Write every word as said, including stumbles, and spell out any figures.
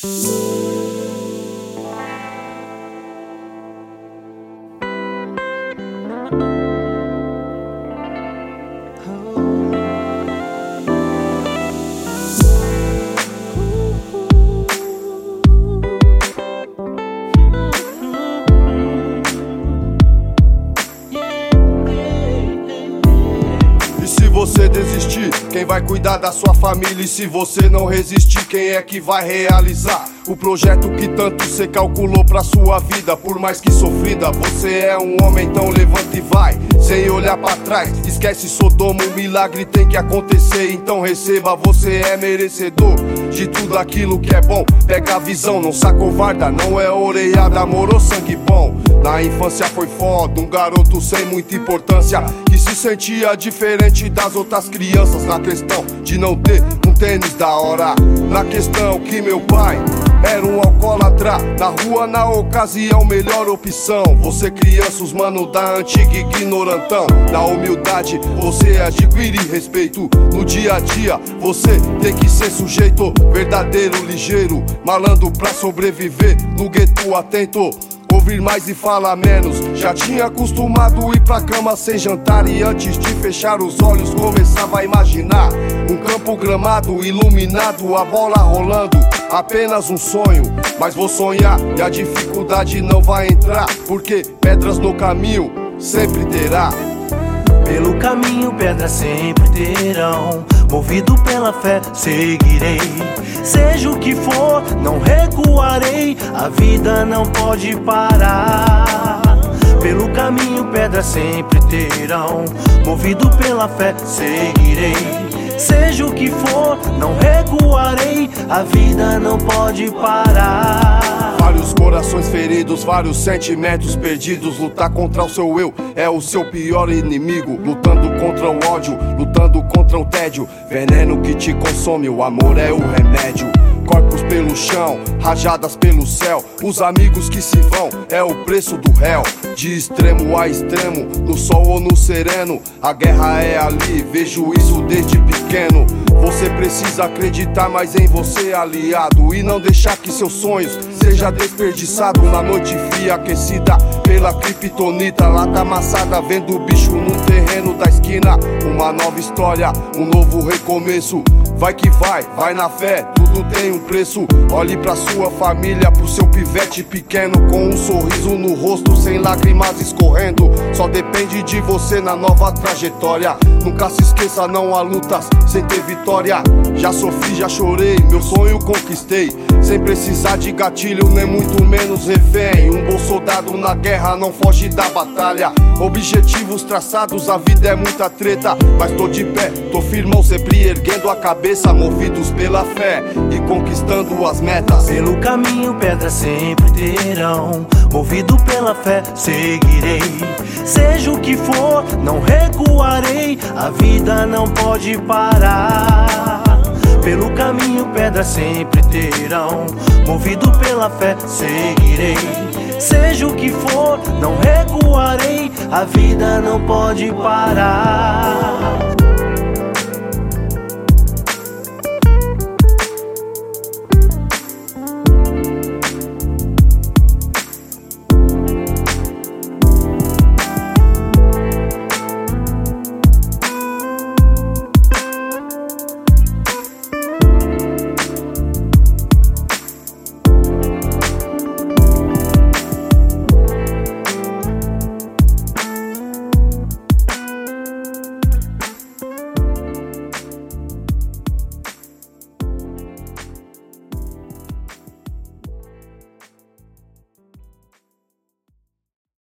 Você desistir, quem vai cuidar da sua família? E se você não resistir, quem é que vai realizar o projeto que tanto cê calculou pra sua vida? Por mais que sofrida, você é um homem, então levanta e vai, sem olhar pra trás. Esquece Sodoma, o milagre tem que acontecer. Então receba, você é merecedor de tudo aquilo que é bom. Pega a visão, não se acovarda, não é orelhada, amor ou sangue bom. Na infância foi foda, um garoto sem muita importância, que se sentia diferente das outras crianças. Na questão de não ter um tênis da hora, na questão que meu pai era um alcoólatra, na rua na ocasião melhor opção. Você criança, os mano da antiga ignorantão. Na humildade você adquire respeito. No dia a dia você tem que ser sujeito, verdadeiro, ligeiro, malandro pra sobreviver no gueto atento. Ouvir mais e falar menos. Já tinha acostumado ir pra cama sem jantar, e antes de fechar os olhos começava a imaginar um campo gramado, iluminado, a bola rolando. Apenas um sonho, mas vou sonhar e a dificuldade não vai entrar, porque pedras no caminho sempre terá. Pelo caminho pedras sempre terão, movido pela fé seguirei. Seja o que for, não recuarei, a vida não pode parar. Pelo caminho pedras sempre terão, movido pela fé seguirei. Seja o que for, não recuarei, a vida não pode parar. Vários corações feridos, vários sentimentos perdidos. Lutar contra o seu eu é o seu pior inimigo. Lutando contra o ódio, lutando contra o tédio. Veneno que te consome, o amor é o remédio. Corpos pelo chão, rajadas pelo céu. Os amigos que se vão, é o preço do réu. De extremo a extremo, no sol ou no sereno, a guerra é ali, vejo isso desde pequeno. Você precisa acreditar mais em você, aliado, e não deixar que seus sonhos seja desperdiçado na noite fria, aquecida pela criptonita. Lata amassada, vendo o bicho no terreno da esquina. Uma nova história, um novo recomeço. Vai que vai, vai na fé, tudo tem um preço. Olhe pra sua família, pro seu pivete pequeno, com um sorriso no rosto, sem lágrimas escorrendo. Só depende de você na nova trajetória. Nunca se esqueça, não há lutas sem ter vitória. Já sofri, já chorei, meu sonho conquistei, sem precisar de gatilho, nem muito menos refém. Um bom soldado na guerra não foge da batalha. Objetivos traçados, a vida é muita treta, mas tô de pé, tô firmão, sempre erguendo a cabeça, movidos pela fé e conquistando as metas. Pelo caminho pedras sempre terão, movido pela fé seguirei. Seja o que for, não recuarei, a vida não pode parar. Pelo caminho pedras sempre terão, movido pela fé seguirei. Seja o que for, não recuarei, a vida não pode parar.